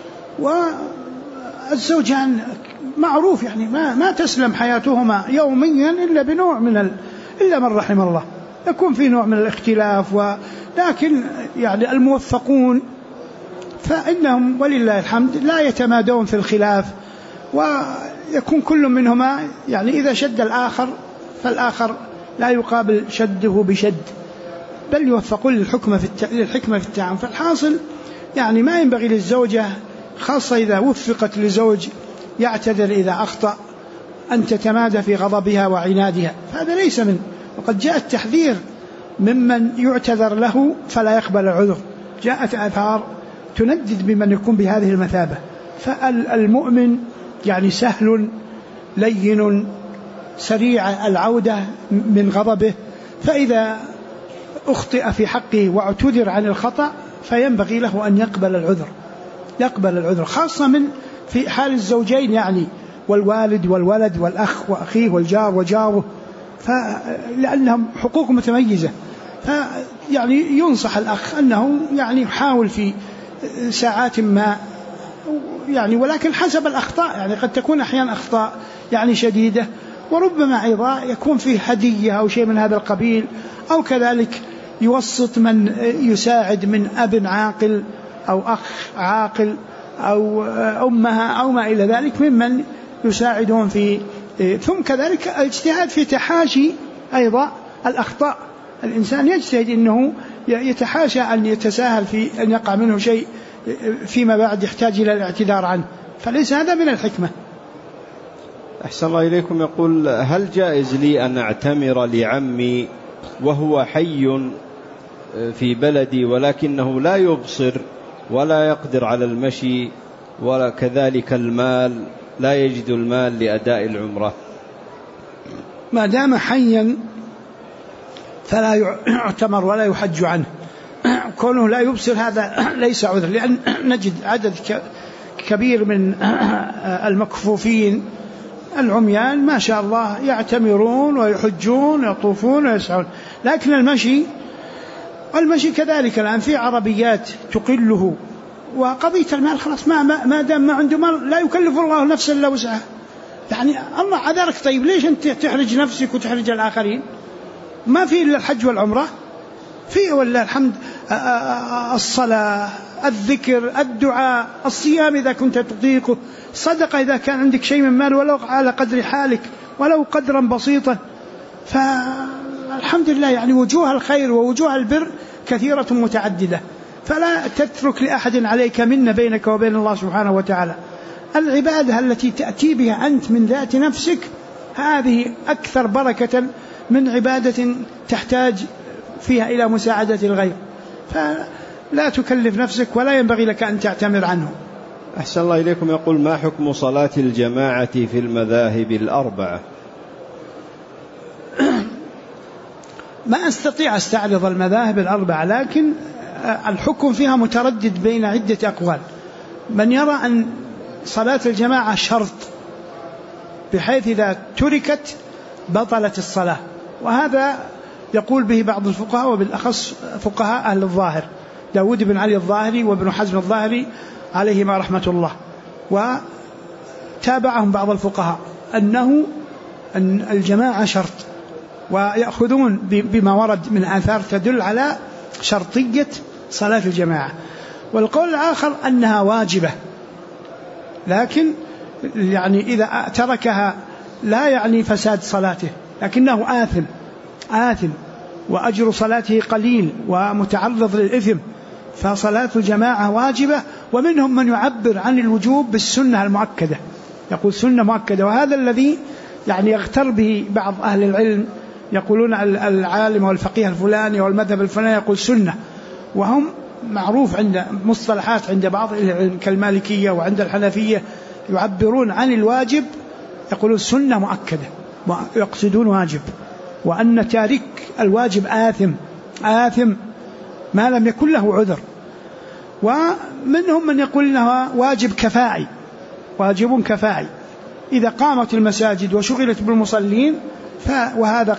والزوجان معروف ما تسلم حياتهما يوميا إلا بنوع إلا من رحم الله، يكون في نوع من الاختلاف، ولكن الموفقون فإنهم ولله الحمد لا يتمادون في الخلاف، ويكون كل منهما إذا شد الآخر فالآخر لا يقابل شده بشد، بل يوفقون للحكمة في التعامل. فالحاصل ما ينبغي للزوجة خاصة إذا وفقت لزوج يعتذر إذا أخطأ أن تتمادى في غضبها وعنادها، فهذا ليس منه، وقد جاء التحذير ممن يعتذر له فلا يقبل العذر، جاءت آثار تندد بمن يكون بهذه المثابة. فالمؤمن سهل لين سريع العودة من غضبه، فإذا أخطئ في حقه واعتذر عن الخطأ فينبغي له أن يقبل العذر خاصة في حال الزوجين والوالد والولد والأخ وأخيه والجار وجاره، لأنهم حقوق متميزة، يعني ينصح الأخ أنه يعني يحاول في ساعات ما يعني، ولكن حسب الأخطاء، يعني قد تكون أحيانا أخطاء يعني شديدة، وربما أيضا يكون فيه هدية أو شيء من هذا القبيل، أو كذلك يوسط من يساعد من أب عاقل أو أخ عاقل أو أمها أو ما إلى ذلك ممن يساعدون في. ثم كذلك الاجتهاد في تحاشي أيضا الأخطاء، الإنسان يجتهد أنه يتحاشى أن يتساهل في أن يقع منه شيء فيما بعد يحتاج إلى الاعتذار عنه، فليس هذا من الحكمة. أحسن الله إليكم. يقول: هل جائز لي أن أعتمر لعمي وهو حي في بلدي ولكنه لا يبصر ولا يقدر على المشي ولا كذلك المال، لا يجد المال لأداء العمرة؟ ما دام حيا فلا يعتمر ولا يحج عنه. كونه لا يبصر هذا ليس عذر، لأن نجد عدد كبير من المكفوفين العميان ما شاء الله يعتمرون ويحجون ويطوفون ويسعون. لكن المشي كذلك الآن في عربيات تقله، وقضية المال خلاص ما دام ما عنده مال لا يكلف الله نفسا إلا وسعها. يعني الله عذرك، طيب ليش أنت تحرج نفسك وتحرج الآخرين؟ ما في إلا الحج والعمرة، في ولا الحمد الصلاة، الذكر، الدعاء، الصيام إذا كنت تطيقه، صدقة إذا كان عندك شيء من مال ولو على قدر حالك ولو قدرا بسيطا. فالحمد لله يعني وجوه الخير ووجوه البر كثيرة متعددة، فلا تترك لأحد عليك منة بينك وبين الله سبحانه وتعالى. العبادة التي تأتي بها أنت من ذات نفسك هذه أكثر بركة من عبادة تحتاج فيها إلى مساعدة الغير، فلا تكلف نفسك ولا ينبغي لك أن تعتمر عنه. أحسن الله إليكم. يقول: ما حكم صلاة الجماعة في المذاهب الأربعة؟ ما أستطيع أستعرض المذاهب الأربعة، لكن الحكم فيها متردد بين عدة أقوال. من يرى أن صلاة الجماعة شرط بحيث إذا تركت بطلت الصلاة، وهذا يقول به بعض الفقهاء وبالأخص فقهاء أهل الظاهر، داود بن علي الظاهري وابن حزم الظاهري عليهما رحمة الله، وتابعهم بعض الفقهاء أن الجماعة شرط، ويأخذون بما ورد من آثار تدل على شرطية صلاة الجماعة. والقول الآخر أنها واجبة، لكن يعني إذا تركها لا يعني فساد صلاته، لكنه آثم وأجر صلاته قليل ومتعرض للإثم، فصلاة الجماعة واجبة. ومنهم من يعبر عن الوجوب بالسنة المؤكدة، يقول سنة مؤكدة، وهذا الذي يعني يغتر به بعض أهل العلم، يقولون العالم والفقيه الفلاني والمذهب الفلاني يقول سنة، وهم معروف عند مصطلحات عند بعض العلم كالمالكية وعند الحنفية يعبرون عن الواجب يقولون سنة مؤكدة، ويقصدون واجب، وأن تارك الواجب آثم ما لم يكن له عذر. ومنهم من يقول إنها واجب كفائي إذا قامت المساجد وشغلت بالمصلين، وهذا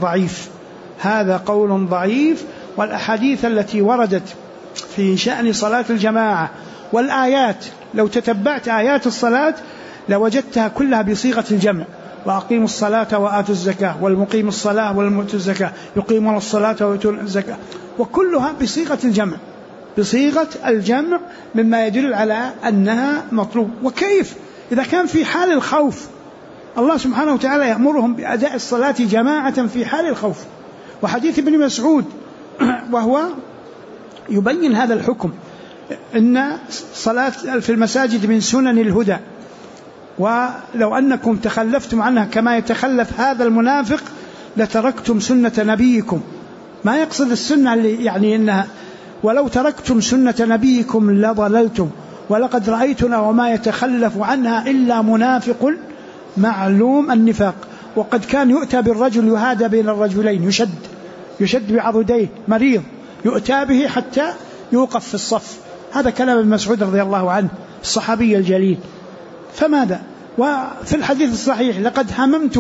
قول ضعيف. والأحاديث التي وردت في شأن صلاة الجماعة والآيات، لو تتبعت آيات الصلاة لوجدتها كلها بصيغة الجمع: وأقيموا الصلاة وآتوا الزكاة، والمقيم الصلاة والمؤتوا الزكاة، يقيمون الصلاة ويؤتون الزكاة، وكلها بصيغة الجمع مما يدل على أنها مطلوب. وكيف إذا كان في حال الخوف الله سبحانه وتعالى يأمرهم بأداء الصلاة جماعة في حال الخوف، وحديث ابن مسعود وهو يبين هذا الحكم، إن صلاة في المساجد من سنن الهدى، ولو أنكم تخلفتم عنها كما يتخلف هذا المنافق لتركتم سنة نبيكم. ما يقصد السنة اللي يعني إنها ولو تركتم سنة نبيكم لضللتم، ولقد رأيتنا وما يتخلف عنها إلا منافق معلوم النفاق. وقد كان يؤتى بالرجل يهادى بين الرجلين، يشد بعضديه، مريض يؤتى به حتى يوقف في الصف. هذا كلام ابن مسعود رضي الله عنه الصحابي الجليل. فماذا؟ وفي الحديث الصحيح: لقد هممت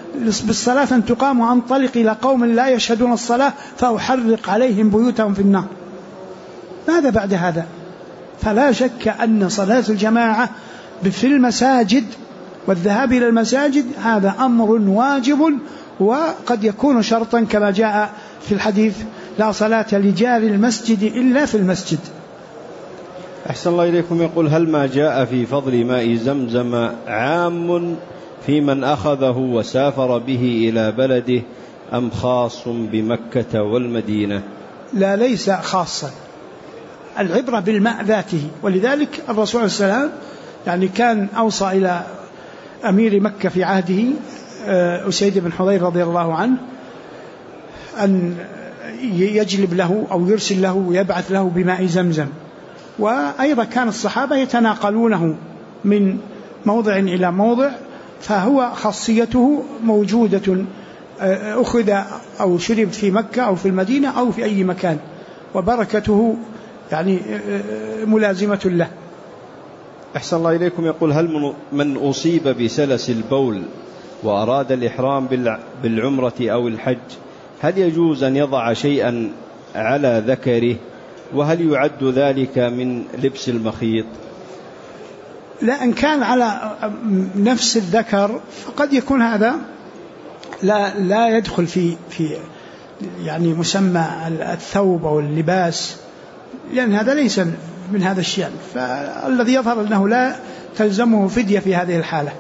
بالصلاة أن تقام وأنطلق إلى قوم لا يشهدون الصلاة فأحرق عليهم بيوتهم في النار. ماذا بعد هذا؟ فلا شك أن صلاة الجماعة في المساجد والذهاب إلى المساجد هذا أمر واجب، وقد يكون شرطا كما جاء في الحديث: لا صلاة لجار المسجد إلا في المسجد. أحسن الله إليكم. يقول: هل ما جاء في فضل ماء زمزم عام في من أخذه وسافر به إلى بلده أم خاص بمكة والمدينة؟ لا، ليس خاصا، العبرة بالماء ذاته. ولذلك الرسول عليه السلام يعني كان أوصى إلى أمير مكة في عهده أسيد بن حضير رضي الله عنه أن يجلب له أو يرسل له ويبعث له بماء زمزم. وأيضا كان الصحابة يتناقلونه من موضع إلى موضع، فهو خاصيته موجودة، أخذ أو شرب في مكة أو في المدينة أو في أي مكان، وبركته يعني ملازمة له. أحسن الله إليكم. يقول: هل من أصيب بسلس البول وأراد الإحرام بالعمرة أو الحج هل يجوز أن يضع شيئا على ذكره؟ وهل يعد ذلك من لبس المخيط؟ لا، إن كان على نفس الذكر فقد يكون هذا لا يدخل في يعني مسمى الثوب أو اللباس، لأن هذا ليس من هذا الشيء. فالذي يظهر أنه لا تلزمه فدية في هذه الحالة.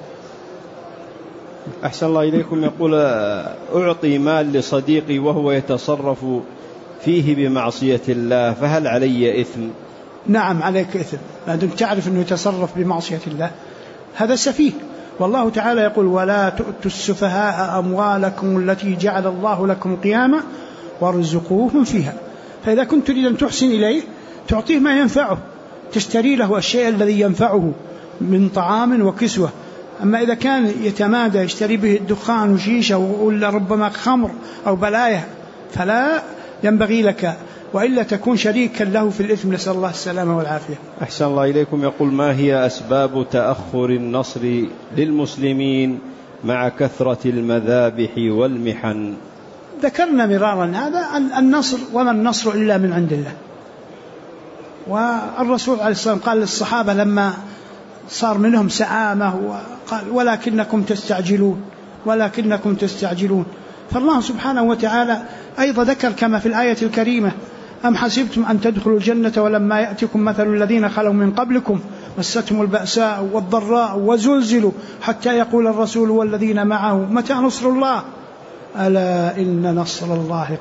أحسن الله إليكم. يقول: أعطي مال لصديقي وهو يتصرف فيه بمعصية الله فهل علي إثم؟ نعم، عليك إثم، ما دمت تعرف أنه يتصرف بمعصية الله، هذا سفيه. والله تعالى يقول: ولا تؤتوا السفهاء أموالكم التي جعل الله لكم قياما وارزقوهم فيها. فإذا كنت تريد أن تحسن إليه تعطيه ما ينفعه، تشتري له الشيء الذي ينفعه من طعام وكسوة. أما إذا كان يتمادى يشتري به الدخان وشيشة ولا ربما خمر أو بلايا فلا ينبغي لك، وإلا تكون شريكا له في الإثم، نسأل الله السلامة والعافية. أحسن الله إليكم. يقول: ما هي أسباب تأخر النصر للمسلمين مع كثرة المذابح والمحن؟ ذكرنا مرارا هذا النصر، وما النصر إلا من عند الله. والرسول عليه الصلاة والسلام قال للصحابة لما صار منهم سآمة وقال: ولكنكم تستعجلون. فالله سبحانه وتعالى أيضا ذكر كما في الآية الكريمة: أم حسبتم أن تدخلوا الجنة ولما يأتكم مثل الذين خلوا من قبلكم مستهم البأساء والضراء وزلزلوا حتى يقول الرسول والذين معه متى نصر الله ألا إن نصر الله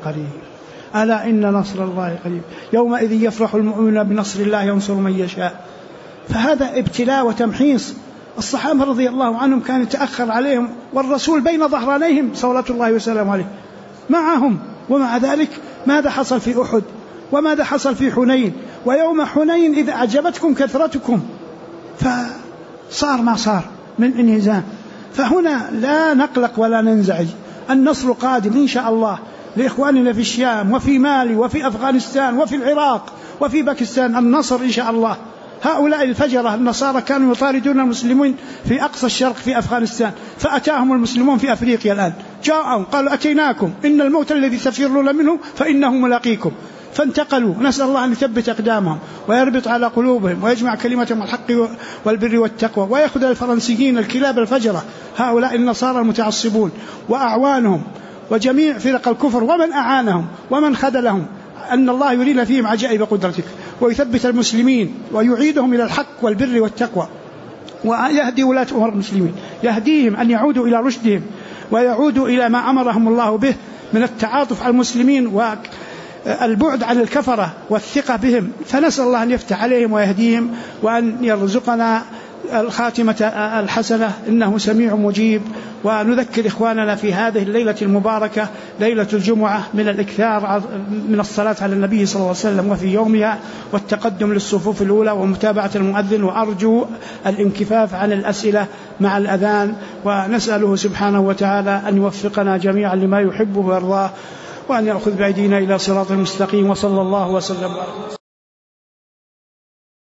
قريب يومئذ يفرح المؤمنون بنصر الله ينصر من يشاء. فهذا ابتلاء وتمحيص. الصحابة رضي الله عنهم كان يتأخر عليهم والرسول بين ظهرانيهم صلوات الله وسلامه عليه معهم، ومع ذلك ماذا حصل في أحد وماذا حصل في حنين؟ ويوم حنين إذا أعجبتكم كثرتكم فصار ما صار من انهزام. فهنا لا نقلق ولا ننزعج، النصر قادم إن شاء الله لإخواننا في الشام وفي مالي وفي أفغانستان وفي العراق وفي باكستان، النصر إن شاء الله. هؤلاء الفجرة النصارى كانوا يطاردون المسلمين في أقصى الشرق في أفغانستان، فأتاهم المسلمون في أفريقيا الآن، جاءوا قالوا أتيناكم إن الموت الذي تفرون منه فإنه ملاقيكم، فانتقلوا. نسأل الله أن يثبت أقدامهم ويربط على قلوبهم ويجمع كلمتهم الحق والبر والتقوى، ويأخذ الفرنسيين الكلاب الفجرة هؤلاء النصارى المتعصبون وأعوانهم وجميع فرق الكفر ومن أعانهم ومن خذلهم، أن الله يرينا فيهم عجائب قدرتك، ويثبت المسلمين ويعيدهم إلى الحق والبر والتقوى، ويهدي ولاة أمور المسلمين، يهديهم أن يعودوا إلى رشدهم ويعودوا إلى ما أمرهم الله به من التعاطف على المسلمين والبعد عن الكفرة والثقة بهم. فنسأل الله أن يفتح عليهم ويهديهم وأن يرزقنا الخاتمة الحسنة إنه سميع مجيب. ونذكر إخواننا في هذه الليلة المباركة ليلة الجمعة من الإكثار من الصلاة على النبي صلى الله عليه وسلم وفي يومها، والتقدم للصفوف الأولى ومتابعة المؤذن، وأرجو الانكفاف عن الأسئلة مع الأذان، ونسأله سبحانه وتعالى أن يوفقنا جميعا لما يحبه ويرضاه، وأن يأخذ بأيدينا إلى صراط المستقيم. وصلى الله وسلم.